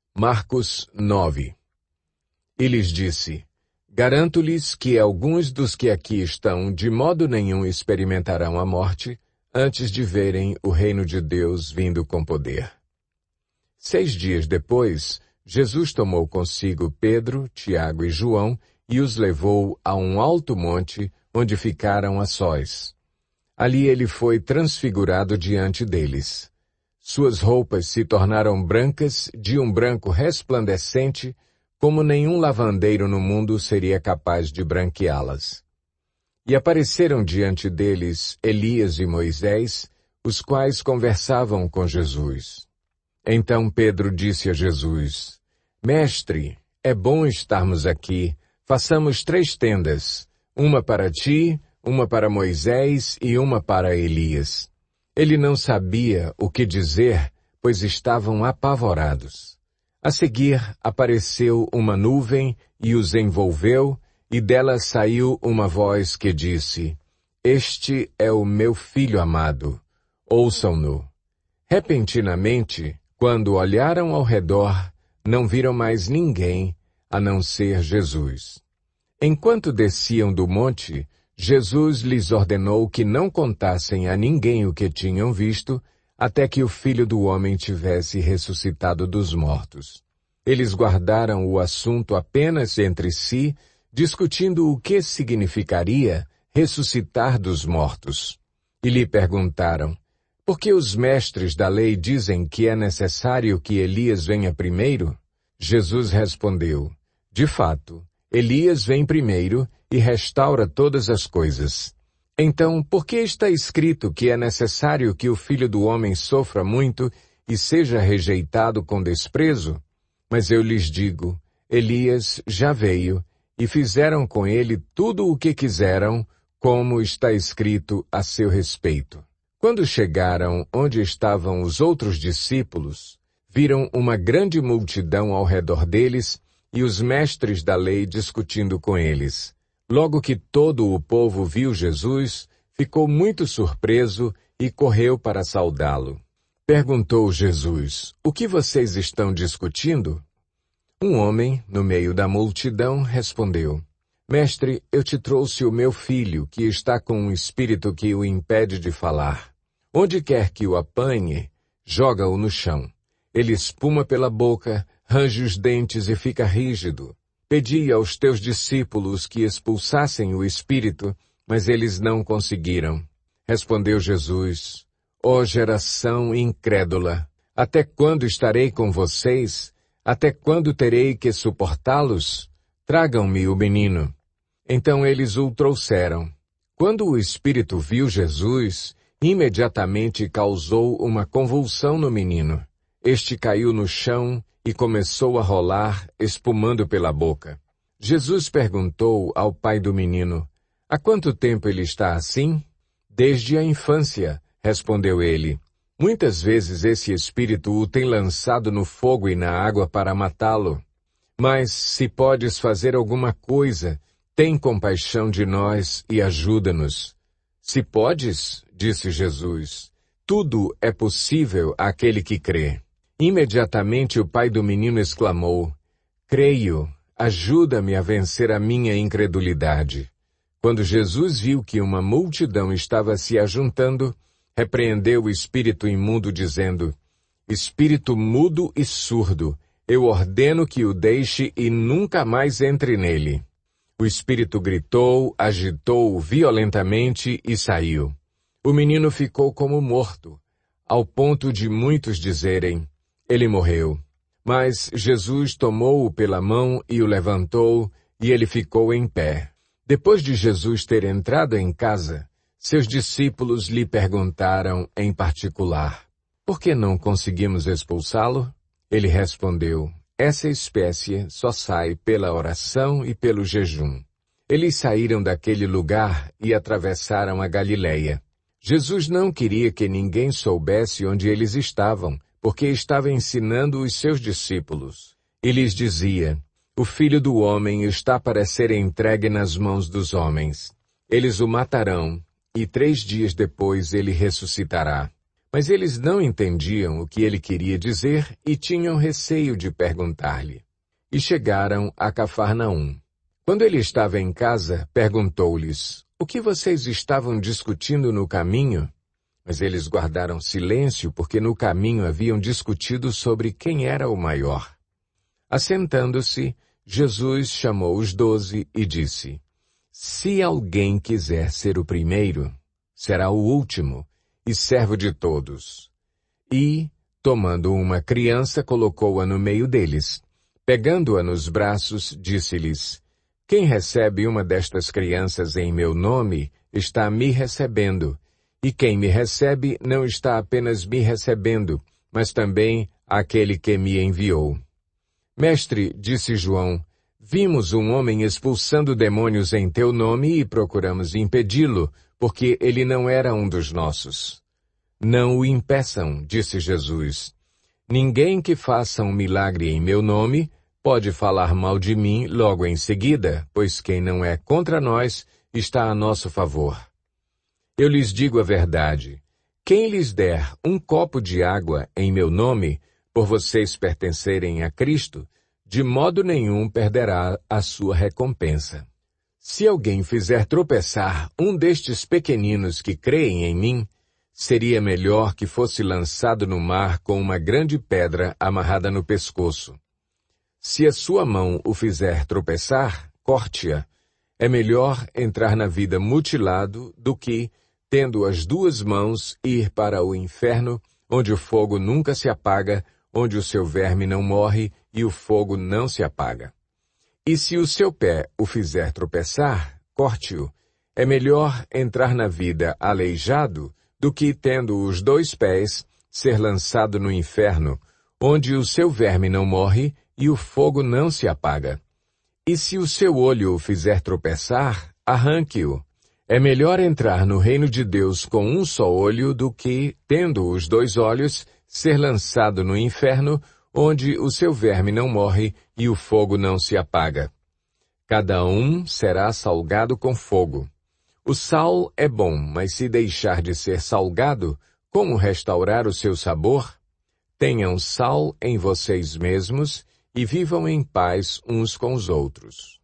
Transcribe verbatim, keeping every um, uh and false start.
Marcos nove. E lhes disse: Garanto-lhes que alguns dos que aqui estão de modo nenhum experimentarão a morte antes de verem o reino de Deus vindo com poder. Seis dias depois, Jesus tomou consigo Pedro, Tiago e João e os levou a um alto monte onde ficaram a sós. Ali ele foi transfigurado diante deles. Suas roupas se tornaram brancas, de um branco resplandecente, como nenhum lavandeiro no mundo seria capaz de branqueá-las. E apareceram diante deles Elias e Moisés, os quais conversavam com Jesus. Então Pedro disse a Jesus: Mestre, é bom estarmos aqui. Façamos três tendas, uma para ti, uma para Moisés e uma para Elias. Ele não sabia o que dizer, pois estavam apavorados. A seguir, apareceu uma nuvem e os envolveu, e dela saiu uma voz que disse: Este é o meu filho amado, ouçam-no. Repentinamente, quando olharam ao redor, não viram mais ninguém, a não ser Jesus. Enquanto desciam do monte, Jesus lhes ordenou que não contassem a ninguém o que tinham visto, até que o Filho do Homem tivesse ressuscitado dos mortos. Eles guardaram o assunto apenas entre si, discutindo o que significaria ressuscitar dos mortos. E lhe perguntaram: Por que os mestres da lei dizem que é necessário que Elias venha primeiro? Jesus respondeu: De fato, Elias vem primeiro e restaura todas as coisas. Então, por que está escrito que é necessário que o Filho do Homem sofra muito e seja rejeitado com desprezo? Mas eu lhes digo, Elias já veio, e fizeram com ele tudo o que quiseram, como está escrito a seu respeito. Quando chegaram onde estavam os outros discípulos, viram uma grande multidão ao redor deles e os mestres da lei discutindo com eles. Logo que todo o povo viu Jesus, ficou muito surpreso e correu para saudá-lo. Perguntou Jesus: O que vocês estão discutindo? Um homem, no meio da multidão, respondeu: Mestre, eu te trouxe o meu filho, que está com um espírito que o impede de falar. Onde quer que o apanhe, joga-o no chão. Ele espuma pela boca, range os dentes e fica rígido. Pedi aos teus discípulos que expulsassem o espírito, mas eles não conseguiram. Respondeu Jesus: Ó geração incrédula, até quando estarei com vocês? Até quando terei que suportá-los? Tragam-me o menino. Então eles o trouxeram. Quando o espírito viu Jesus, imediatamente causou uma convulsão no menino. Este caiu no chão e começou a rolar, espumando pela boca. Jesus perguntou ao pai do menino: Há quanto tempo ele está assim? Desde a infância, respondeu ele. Muitas vezes esse espírito o tem lançado no fogo e na água para matá-lo. Mas, se podes fazer alguma coisa, tem compaixão de nós e ajuda-nos. Se podes, disse Jesus, tudo é possível àquele que crê. Imediatamente o pai do menino exclamou: Creio, ajuda-me a vencer a minha incredulidade. Quando Jesus viu que uma multidão estava se ajuntando, repreendeu o espírito imundo, dizendo: Espírito mudo e surdo, eu ordeno que o deixe e nunca mais entre nele. O espírito gritou, agitou-o violentamente e saiu. O menino ficou como morto, ao ponto de muitos dizerem: Ele morreu. Mas Jesus tomou-o pela mão e o levantou, e ele ficou em pé. Depois de Jesus ter entrado em casa, seus discípulos lhe perguntaram em particular: Por que não conseguimos expulsá-lo? Ele respondeu: Essa espécie só sai pela oração e pelo jejum. Eles saíram daquele lugar e atravessaram a Galileia. Jesus não queria que ninguém soubesse onde eles estavam, porque estava ensinando os seus discípulos. E lhes dizia: O Filho do Homem está para ser entregue nas mãos dos homens. Eles o matarão, e três dias depois ele ressuscitará. Mas eles não entendiam o que ele queria dizer e tinham receio de perguntar-lhe. E chegaram a Cafarnaum. Quando ele estava em casa, perguntou-lhes: "O que vocês estavam discutindo no caminho?" Mas eles guardaram silêncio porque no caminho haviam discutido sobre quem era o maior. Assentando-se, Jesus chamou os doze e disse: "Se alguém quiser ser o primeiro, será o último e servo de todos." E, tomando uma criança, colocou-a no meio deles. Pegando-a nos braços, disse-lhes: "Quem recebe uma destas crianças em meu nome, está me recebendo. E quem me recebe não está apenas me recebendo, mas também aquele que me enviou." "Mestre", disse João, "vimos um homem expulsando demônios em teu nome e procuramos impedi-lo, porque ele não era um dos nossos." "Não o impeçam", disse Jesus. "Ninguém que faça um milagre em meu nome pode falar mal de mim logo em seguida, pois quem não é contra nós está a nosso favor. Eu lhes digo a verdade. Quem lhes der um copo de água em meu nome, por vocês pertencerem a Cristo, de modo nenhum perderá a sua recompensa. Se alguém fizer tropeçar um destes pequeninos que creem em mim, seria melhor que fosse lançado no mar com uma grande pedra amarrada no pescoço. Se a sua mão o fizer tropeçar, corte-a. É melhor entrar na vida mutilado do que, tendo as duas mãos, ir para o inferno, onde o fogo nunca se apaga, onde o seu verme não morre e o fogo não se apaga. E se o seu pé o fizer tropeçar, corte-o. É melhor entrar na vida aleijado do que, tendo os dois pés, ser lançado no inferno, onde o seu verme não morre e o fogo não se apaga. E se o seu olho o fizer tropeçar, arranque-o. É melhor entrar no reino de Deus com um só olho do que, tendo os dois olhos, ser lançado no inferno, onde o seu verme não morre e o fogo não se apaga. Cada um será salgado com fogo. O sal é bom, mas se deixar de ser salgado, como restaurar o seu sabor? Tenham sal em vocês mesmos e vivam em paz uns com os outros.